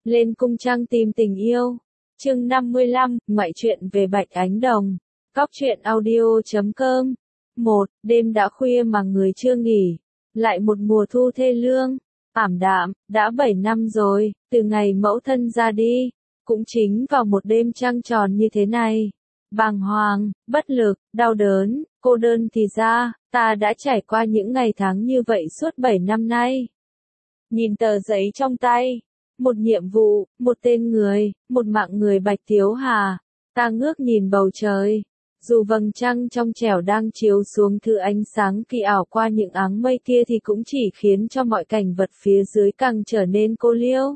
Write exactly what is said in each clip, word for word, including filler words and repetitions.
Lên cung trăng tìm tình yêu. Chương năm mươi lăm, ngoại truyện về Bạch Ánh Đồng. Cóc truyện audio chấm com. một. Đêm đã khuya mà người chưa nghỉ. Lại một mùa thu thê lương, ảm đạm, đã bảy năm rồi, từ ngày mẫu thân ra đi. Cũng chính vào một đêm trăng tròn như thế này. Bàng hoàng, bất lực, đau đớn, cô đơn thì ra, ta đã trải qua những ngày tháng như vậy suốt bảy năm nay. Nhìn tờ giấy trong tay. Một nhiệm vụ, một tên người, một mạng người Bạch Thiếu Hà. Ta ngước nhìn bầu trời. Dù vầng trăng trong trẻo đang chiếu xuống thứ ánh sáng kỳ ảo qua những áng mây kia thì cũng chỉ khiến cho mọi cảnh vật phía dưới càng trở nên cô liêu.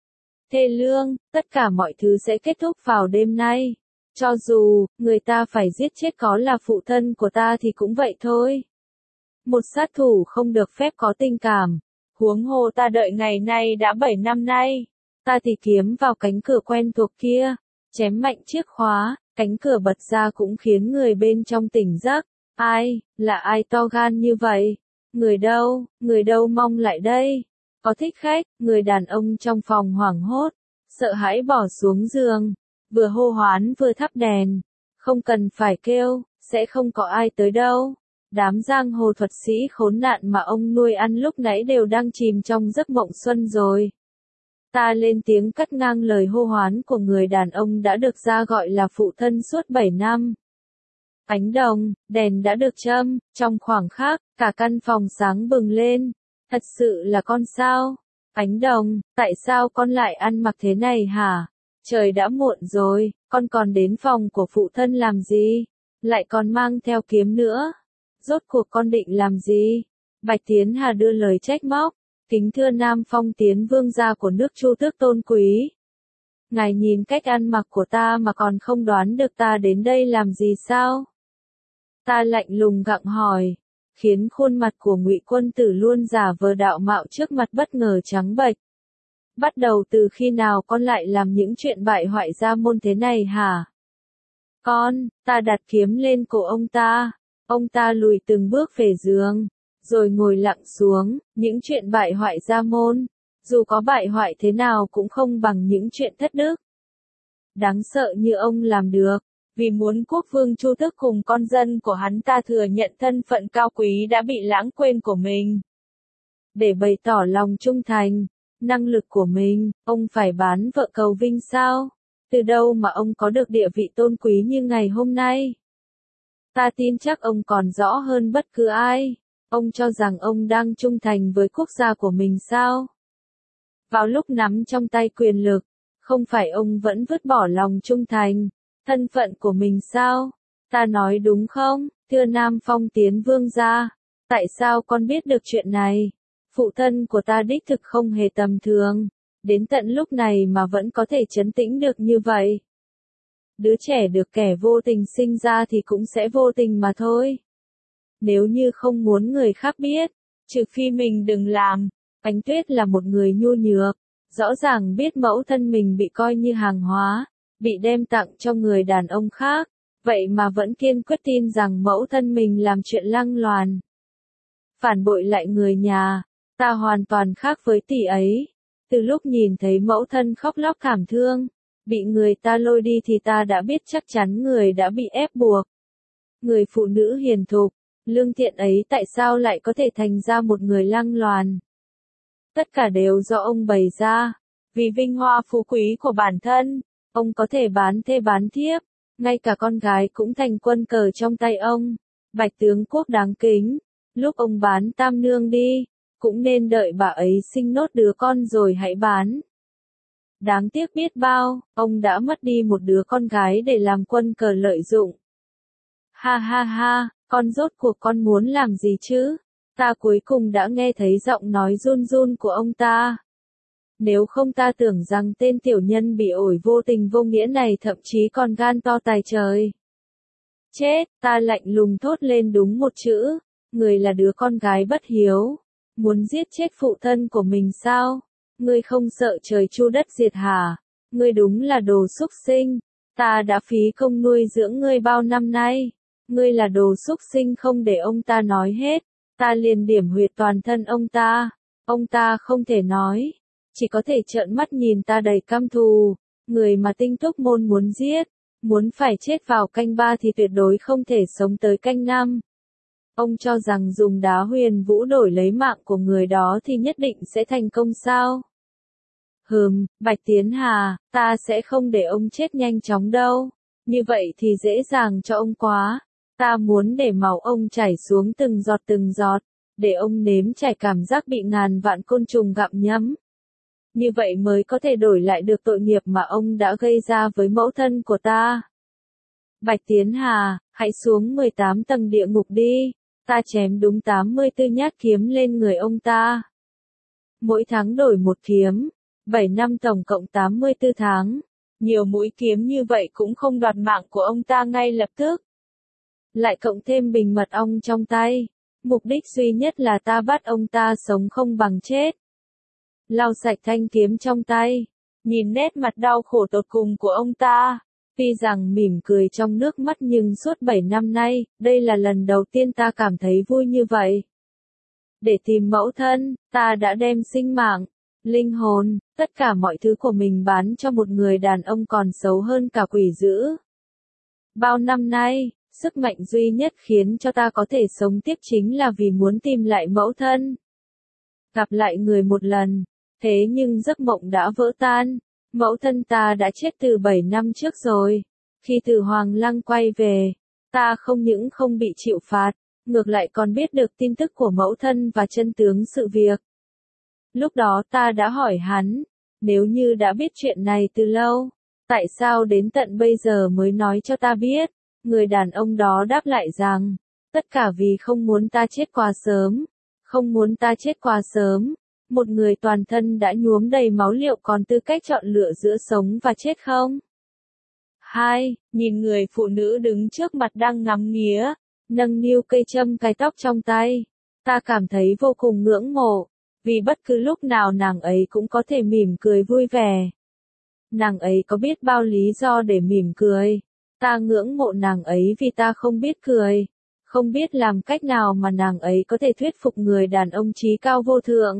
Thê lương, tất cả mọi thứ sẽ kết thúc vào đêm nay. Cho dù, người ta phải giết chết có là phụ thân của ta thì cũng vậy thôi. Một sát thủ không được phép có tình cảm. Huống hồ ta đợi ngày này đã bảy năm nay. Ta thì kiếm vào cánh cửa quen thuộc kia, chém mạnh chiếc khóa, cánh cửa bật ra cũng khiến người bên trong tỉnh giấc. Ai, là ai to gan như vậy? Người đâu, người đâu mong lại đây? Có thích khách, người đàn ông trong phòng hoảng hốt, sợ hãi bỏ xuống giường, vừa hô hoán vừa thắp đèn. Không cần phải kêu, sẽ không có ai tới đâu. Đám giang hồ thuật sĩ khốn nạn mà ông nuôi ăn lúc nãy đều đang chìm trong giấc mộng xuân rồi. Ta lên tiếng cắt ngang lời hô hoán của người đàn ông đã được ra gọi là phụ thân suốt bảy năm. Ánh đồng, đèn đã được châm, trong khoảng khắc, cả căn phòng sáng bừng lên. Thật sự là con sao? Ánh đồng, tại sao con lại ăn mặc thế này hả? Trời đã muộn rồi, con còn đến phòng của phụ thân làm gì? Lại còn mang theo kiếm nữa. Rốt cuộc con định làm gì? Bạch Tiến Hà đưa lời trách móc. Kính thưa Nam Phong Tiến vương gia của nước Chu Tước tôn quý. Ngài nhìn cách ăn mặc của ta mà còn không đoán được ta đến đây làm gì sao? Ta lạnh lùng gặng hỏi, khiến khuôn mặt của Ngụy Quân Tử luôn giả vờ đạo mạo trước mặt bất ngờ trắng bệch. Bắt đầu từ khi nào con lại làm những chuyện bại hoại gia môn thế này hả? Con, ta đặt kiếm lên cổ ông ta. Ông ta lùi từng bước về giường, rồi ngồi lặng xuống. Những chuyện bại hoại gia môn, dù có bại hoại thế nào cũng không bằng những chuyện thất đức. Đáng sợ như ông làm được, vì muốn quốc vương Chu Tước cùng con dân của hắn ta thừa nhận thân phận cao quý đã bị lãng quên của mình. Để bày tỏ lòng trung thành, năng lực của mình, ông phải bán vợ cầu vinh sao? Từ đâu mà ông có được địa vị tôn quý như ngày hôm nay? Ta tin chắc ông còn rõ hơn bất cứ ai. Ông cho rằng ông đang trung thành với quốc gia của mình sao? Vào lúc nắm trong tay quyền lực, không phải ông vẫn vứt bỏ lòng trung thành, thân phận của mình sao? Ta nói đúng không, thưa Nam Phong Tiến vương gia? Tại sao con biết được chuyện này? Phụ thân của ta đích thực không hề tầm thường, đến tận lúc này mà vẫn có thể trấn tĩnh được như vậy. Đứa trẻ được kẻ vô tình sinh ra thì cũng sẽ vô tình mà thôi. Nếu như không muốn người khác biết, trừ phi mình đừng làm. Ánh Tuyết là một người nhu nhược, rõ ràng biết mẫu thân mình bị coi như hàng hóa, bị đem tặng cho người đàn ông khác, vậy mà vẫn kiên quyết tin rằng mẫu thân mình làm chuyện lăng loàn. Phản bội lại người nhà, ta hoàn toàn khác với tỷ ấy. Từ lúc nhìn thấy mẫu thân khóc lóc thảm thương, bị người ta lôi đi thì ta đã biết chắc chắn người đã bị ép buộc. Người phụ nữ hiền thục, lương thiện ấy tại sao lại có thể thành ra một người lăng loàn? Tất cả đều do ông bày ra. Vì vinh hoa phú quý của bản thân, ông có thể bán thê bán thiếp, ngay cả con gái cũng thành quân cờ trong tay ông. Bạch tướng quốc đáng kính, lúc ông bán Tam Nương đi, cũng nên đợi bà ấy sinh nốt đứa con rồi hãy bán. Đáng tiếc biết bao, ông đã mất đi một đứa con gái để làm quân cờ lợi dụng. Ha ha ha, con rốt cuộc con muốn làm gì chứ? Ta cuối cùng đã nghe thấy giọng nói run run của ông ta. Nếu không ta tưởng rằng tên tiểu nhân bị ổi vô tình vô nghĩa này thậm chí còn gan to tài trời. Chết, ta lạnh lùng thốt lên đúng một chữ, người là đứa con gái bất hiếu, muốn giết chết phụ thân của mình sao? Ngươi không sợ trời chu đất diệt hả? Ngươi đúng là đồ súc sinh, ta đã phí công nuôi dưỡng ngươi bao năm nay. Ngươi là đồ súc sinh không để ông ta nói hết, ta liền điểm huyệt toàn thân ông ta. Ông ta không thể nói, chỉ có thể trợn mắt nhìn ta đầy căm thù, người mà Tinh Túc Môn muốn giết, muốn phải chết vào canh ba thì tuyệt đối không thể sống tới canh năm. Ông cho rằng dùng đá huyền vũ đổi lấy mạng của người đó thì nhất định sẽ thành công sao? Hừm, Bạch Tiến Hà, ta sẽ không để ông chết nhanh chóng đâu. Như vậy thì dễ dàng cho ông quá. Ta muốn để máu ông chảy xuống từng giọt từng giọt, để ông nếm trải cảm giác bị ngàn vạn côn trùng gặm nhấm. Như vậy mới có thể đổi lại được tội nghiệp mà ông đã gây ra với mẫu thân của ta. Bạch Tiến Hà, hãy xuống mười tám tầng địa ngục đi. Ta chém đúng tám mươi tư nhát kiếm lên người ông ta. Mỗi tháng đổi một kiếm, bảy năm tổng cộng tám mươi tư tháng. Nhiều mũi kiếm như vậy cũng không đoạt mạng của ông ta ngay lập tức. Lại cộng thêm bình mật ong trong tay. Mục đích duy nhất là ta bắt ông ta sống không bằng chết. Lau sạch thanh kiếm trong tay. Nhìn nét mặt đau khổ tột cùng của ông ta. Tuy rằng mỉm cười trong nước mắt nhưng suốt bảy năm nay, đây là lần đầu tiên ta cảm thấy vui như vậy. Để tìm mẫu thân, ta đã đem sinh mạng, linh hồn, tất cả mọi thứ của mình bán cho một người đàn ông còn xấu hơn cả quỷ dữ. Bao năm nay, sức mạnh duy nhất khiến cho ta có thể sống tiếp chính là vì muốn tìm lại mẫu thân. Gặp lại người một lần, thế nhưng giấc mộng đã vỡ tan. Mẫu thân ta đã chết từ bảy năm trước rồi. Khi từ Hoàng Lăng quay về, ta không những không bị chịu phạt, ngược lại còn biết được tin tức của mẫu thân và chân tướng sự việc. Lúc đó ta đã hỏi hắn, nếu như đã biết chuyện này từ lâu, tại sao đến tận bây giờ mới nói cho ta biết? Người đàn ông đó đáp lại rằng, tất cả vì không muốn ta chết quá sớm, không muốn ta chết quá sớm. Một người toàn thân đã nhuốm đầy máu liệu còn tư cách chọn lựa giữa sống và chết không? Hai, nhìn người phụ nữ đứng trước mặt đang ngắm nghía, nâng niu cây châm cài tóc trong tay. Ta cảm thấy vô cùng ngưỡng mộ, vì bất cứ lúc nào nàng ấy cũng có thể mỉm cười vui vẻ. Nàng ấy có biết bao lý do để mỉm cười. Ta ngưỡng mộ nàng ấy vì ta không biết cười, không biết làm cách nào mà nàng ấy có thể thuyết phục người đàn ông trí cao vô thượng.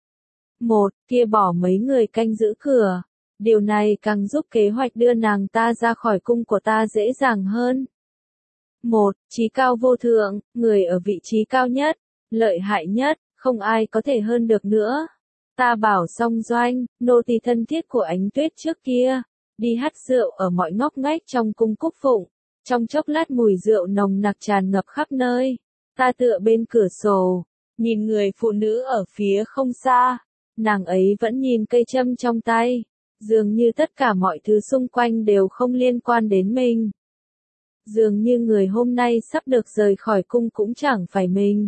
Một, kia bỏ mấy người canh giữ cửa. Điều này càng giúp kế hoạch đưa nàng ta ra khỏi cung của ta dễ dàng hơn. Một, trí cao vô thượng, người ở vị trí cao nhất, lợi hại nhất, không ai có thể hơn được nữa. Ta bảo Song Doanh, nô tỳ thân thiết của Ánh Tuyết trước kia, đi hắt rượu ở mọi ngóc ngách trong cung Cúc Phụng. Trong chốc lát mùi rượu nồng nặc tràn ngập khắp nơi. Ta tựa bên cửa sổ, nhìn người phụ nữ ở phía không xa. Nàng ấy vẫn nhìn cây châm trong tay, dường như tất cả mọi thứ xung quanh đều không liên quan đến mình. Dường như người hôm nay sắp được rời khỏi cung cũng chẳng phải mình.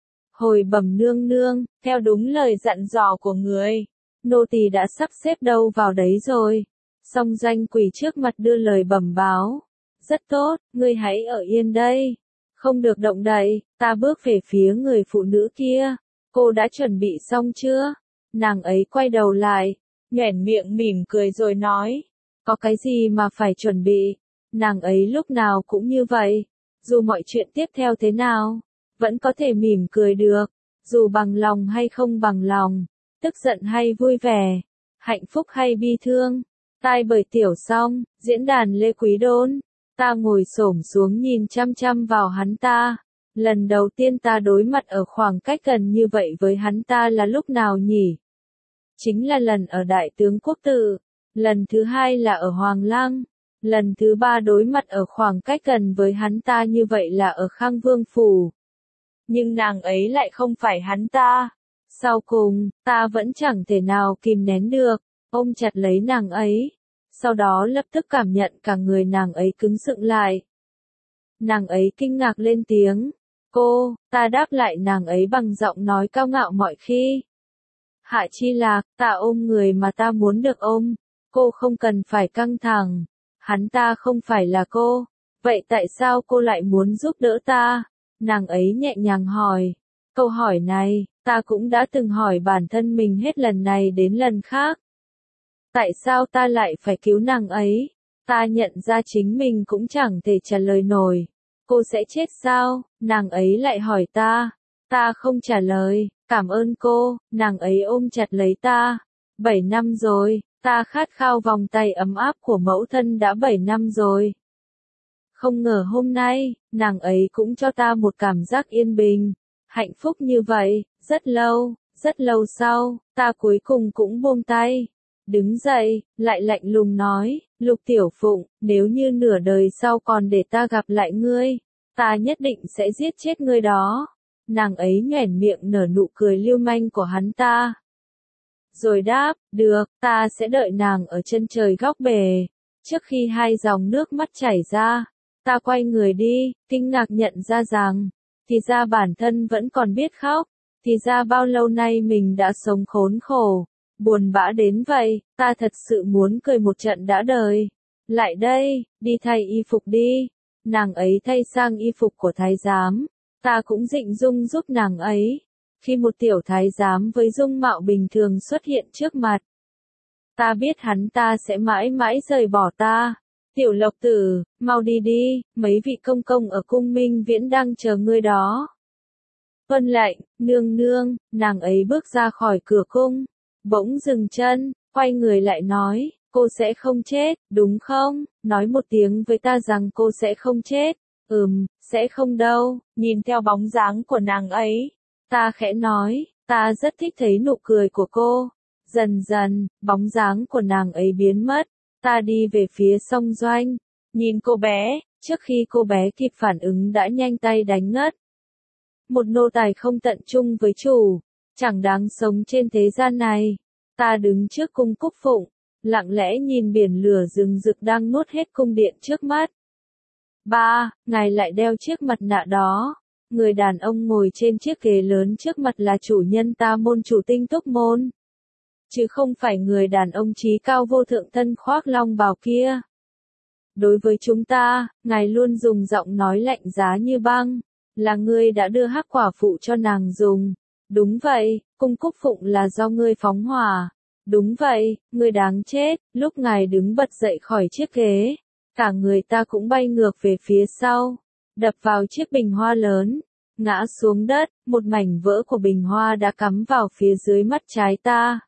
Hồi bẩm nương nương, theo đúng lời dặn dò của người, nô tỳ đã sắp xếp đâu vào đấy rồi. Song Doanh quỳ trước mặt đưa lời bẩm báo. Rất tốt, ngươi hãy ở yên đây. Không được động đậy. Ta bước về phía người phụ nữ kia. Cô đã chuẩn bị xong chưa? Nàng ấy quay đầu lại, nhoẻn miệng mỉm cười rồi nói, có cái gì mà phải chuẩn bị? Nàng ấy lúc nào cũng như vậy, dù mọi chuyện tiếp theo thế nào, vẫn có thể mỉm cười được, dù bằng lòng hay không bằng lòng, tức giận hay vui vẻ, hạnh phúc hay bi thương. Tai bởi Tiểu Song, diễn đàn Lê Quý Đôn, ta ngồi xổm xuống nhìn chăm chăm vào hắn ta. Lần đầu tiên ta đối mặt ở khoảng cách gần như vậy với hắn ta là lúc nào nhỉ? Chính là lần ở Đại Tướng Quốc Tự, lần thứ hai là ở Hoàng Lăng, lần thứ ba đối mặt ở khoảng cách gần với hắn ta như vậy là ở Khang Vương Phủ. Nhưng nàng ấy lại không phải hắn ta. Sau cùng, ta vẫn chẳng thể nào kìm nén được, ôm chặt lấy nàng ấy. Sau đó lập tức cảm nhận cả người nàng ấy cứng sựng lại. Nàng ấy kinh ngạc lên tiếng. Cô, ta đáp lại nàng ấy bằng giọng nói cao ngạo mọi khi. Hạ Chi Lạc, ta ôm người mà ta muốn được ôm. Cô không cần phải căng thẳng. Hắn ta không phải là cô. Vậy tại sao cô lại muốn giúp đỡ ta? Nàng ấy nhẹ nhàng hỏi. Câu hỏi này, ta cũng đã từng hỏi bản thân mình hết lần này đến lần khác. Tại sao ta lại phải cứu nàng ấy? Ta nhận ra chính mình cũng chẳng thể trả lời nổi. Cô sẽ chết sao? Nàng ấy lại hỏi ta. Ta không trả lời. Cảm ơn cô. Nàng ấy ôm chặt lấy ta. Bảy năm rồi, ta khát khao vòng tay ấm áp của mẫu thân đã bảy năm rồi. Không ngờ hôm nay, nàng ấy cũng cho ta một cảm giác yên bình, hạnh phúc như vậy, rất lâu, rất lâu sau, ta cuối cùng cũng buông tay. Đứng dậy, lại lạnh lùng nói, Lục Tiểu Phụng, nếu như nửa đời sau còn để ta gặp lại ngươi, ta nhất định sẽ giết chết ngươi đó. Nàng ấy nhoẻn miệng nở nụ cười lưu manh của hắn ta. Rồi đáp, được, ta sẽ đợi nàng ở chân trời góc bể. Trước khi hai dòng nước mắt chảy ra, ta quay người đi, kinh ngạc nhận ra rằng, thì ra bản thân vẫn còn biết khóc, thì ra bao lâu nay mình đã sống khốn khổ, buồn bã đến vậy, ta thật sự muốn cười một trận đã đời. Lại đây, đi thay y phục đi. Nàng ấy thay sang y phục của thái giám, ta cũng dịnh dung giúp nàng ấy. Khi một tiểu thái giám với dung mạo bình thường xuất hiện trước mặt, ta biết hắn ta sẽ mãi mãi rời bỏ ta. Tiểu Lộc Tử, mau đi đi, mấy vị công công ở cung Minh Viễn đang chờ ngươi đó. Vân lệnh, nương nương, nàng ấy bước ra khỏi cửa cung, bỗng dừng chân, quay người lại nói, cô sẽ không chết, đúng không? Nói một tiếng với ta rằng cô sẽ không chết. Ừm, sẽ không đâu. Nhìn theo bóng dáng của nàng ấy, ta khẽ nói, ta rất thích thấy nụ cười của cô. Dần dần, bóng dáng của nàng ấy biến mất. Ta đi về phía sông Doanh, nhìn cô bé, trước khi cô bé kịp phản ứng đã nhanh tay đánh ngất. Một nô tài không tận trung với chủ, chẳng đáng sống trên thế gian này. Ta đứng trước cung Cúc Phụng, lặng lẽ nhìn biển lửa rừng rực đang nuốt hết cung điện trước mắt. Ba, ngài lại đeo chiếc mặt nạ đó. Người đàn ông ngồi trên chiếc ghế lớn trước mặt là chủ nhân ta môn chủ Tinh Túc Môn, chứ không phải người đàn ông trí cao vô thượng thân khoác long bào kia. Đối với chúng ta, ngài luôn dùng giọng nói lạnh giá như băng, là ngươi đã đưa hắc quả phụ cho nàng dùng. Đúng vậy, cung Cúc Phụng là do ngươi phóng hỏa. Đúng vậy, ngươi đáng chết. Lúc ngài đứng bật dậy khỏi chiếc ghế, cả người ta cũng bay ngược về phía sau, đập vào chiếc bình hoa lớn, ngã xuống đất, một mảnh vỡ của bình hoa đã cắm vào phía dưới mắt trái ta.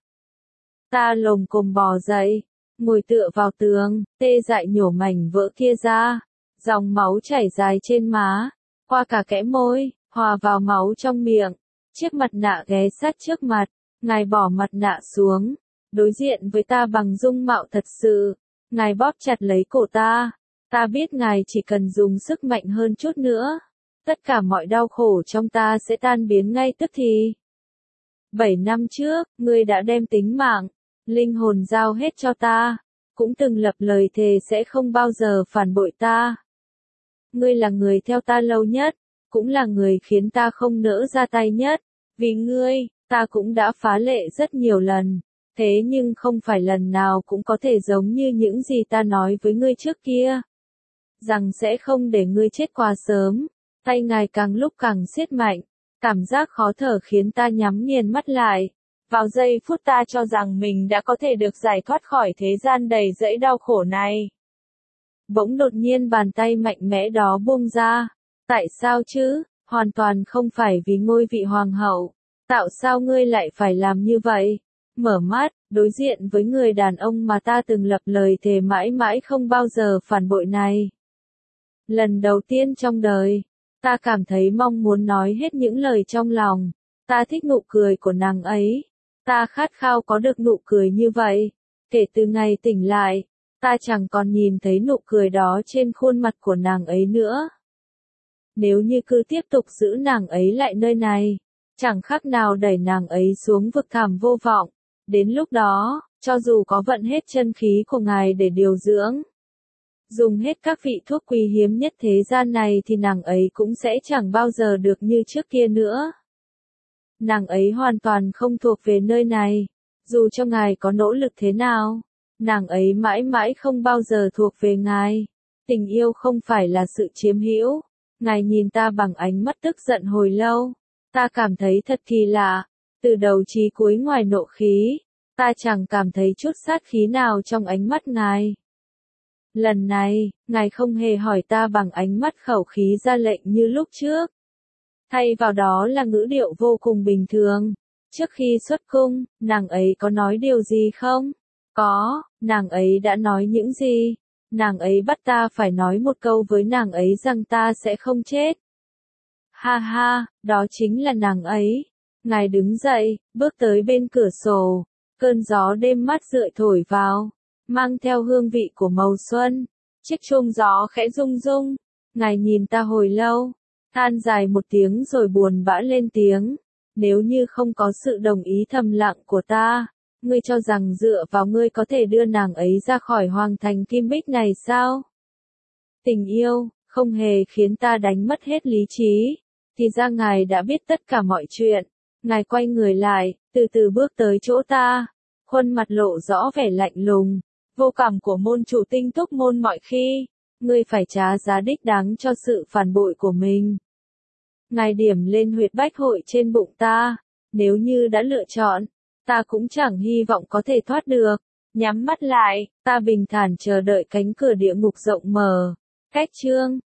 Ta lồm cồm bò dậy, ngồi tựa vào tường, tê dại nhổ mảnh vỡ kia ra, dòng máu chảy dài trên má, qua cả kẽ môi, hòa vào máu trong miệng. Chiếc mặt nạ ghé sát trước mặt, ngài bỏ mặt nạ xuống, đối diện với ta bằng dung mạo thật sự, ngài bóp chặt lấy cổ ta. Ta biết ngài chỉ cần dùng sức mạnh hơn chút nữa, tất cả mọi đau khổ trong ta sẽ tan biến ngay tức thì. Bảy năm trước, ngươi đã đem tính mạng, linh hồn giao hết cho ta, cũng từng lập lời thề sẽ không bao giờ phản bội ta. Ngươi là người theo ta lâu nhất, cũng là người khiến ta không nỡ ra tay nhất. Vì ngươi, ta cũng đã phá lệ rất nhiều lần, thế nhưng không phải lần nào cũng có thể giống như những gì ta nói với ngươi trước kia, rằng sẽ không để ngươi chết quá sớm. Tay ngài càng lúc càng siết mạnh, cảm giác khó thở khiến ta nhắm nghiền mắt lại. Vào giây phút ta cho rằng mình đã có thể được giải thoát khỏi thế gian đầy dẫy đau khổ này, bỗng đột nhiên bàn tay mạnh mẽ đó buông ra. Tại sao chứ? Hoàn toàn không phải vì ngôi vị hoàng hậu. Tại sao ngươi lại phải làm như vậy? Mở mắt, đối diện với người đàn ông mà ta từng lập lời thề mãi mãi không bao giờ phản bội này. Lần đầu tiên trong đời, ta cảm thấy mong muốn nói hết những lời trong lòng. Ta thích nụ cười của nàng ấy. Ta khát khao có được nụ cười như vậy. Kể từ ngày tỉnh lại, ta chẳng còn nhìn thấy nụ cười đó trên khuôn mặt của nàng ấy nữa. Nếu như cứ tiếp tục giữ nàng ấy lại nơi này, chẳng khác nào đẩy nàng ấy xuống vực thẳm vô vọng. Đến lúc đó, cho dù có vận hết chân khí của ngài để điều dưỡng, dùng hết các vị thuốc quý hiếm nhất thế gian này thì nàng ấy cũng sẽ chẳng bao giờ được như trước kia nữa. Nàng ấy hoàn toàn không thuộc về nơi này. Dù cho ngài có nỗ lực thế nào, nàng ấy mãi mãi không bao giờ thuộc về ngài. Tình yêu không phải là sự chiếm hữu. Ngài nhìn ta bằng ánh mắt tức giận hồi lâu. Ta cảm thấy thật kỳ lạ. Từ đầu chí cuối ngoài nộ khí, ta chẳng cảm thấy chút sát khí nào trong ánh mắt ngài. Lần này, ngài không hề hỏi ta bằng ánh mắt khẩu khí ra lệnh như lúc trước. Thay vào đó là ngữ điệu vô cùng bình thường. Trước khi xuất cung, nàng ấy có nói điều gì không? Có, nàng ấy đã nói những gì? Nàng ấy bắt ta phải nói một câu với nàng ấy rằng ta sẽ không chết. Ha ha, đó chính là nàng ấy. Ngài đứng dậy, bước tới bên cửa sổ. Cơn gió đêm mát rượi thổi vào, mang theo hương vị của màu xuân. Chiếc chuông gió khẽ rung rung. Ngài nhìn ta hồi lâu, than dài một tiếng rồi buồn bã lên tiếng. Nếu như không có sự đồng ý thầm lặng của ta, ngươi cho rằng dựa vào ngươi có thể đưa nàng ấy ra khỏi hoàng thành Kim Bích này sao? Tình yêu, không hề khiến ta đánh mất hết lý trí. Thì ra ngài đã biết tất cả mọi chuyện. Ngài quay người lại, từ từ bước tới chỗ ta. Khuôn mặt lộ rõ vẻ lạnh lùng. Vô cảm của môn chủ Tinh Túc môn mọi khi. Ngươi phải trả giá đích đáng cho sự phản bội của mình. Ngài điểm lên huyệt bách hội trên bụng ta. Nếu như đã lựa chọn, ta cũng chẳng hy vọng có thể thoát được. Nhắm mắt lại, ta bình thản chờ đợi cánh cửa địa ngục rộng mở. Cách chương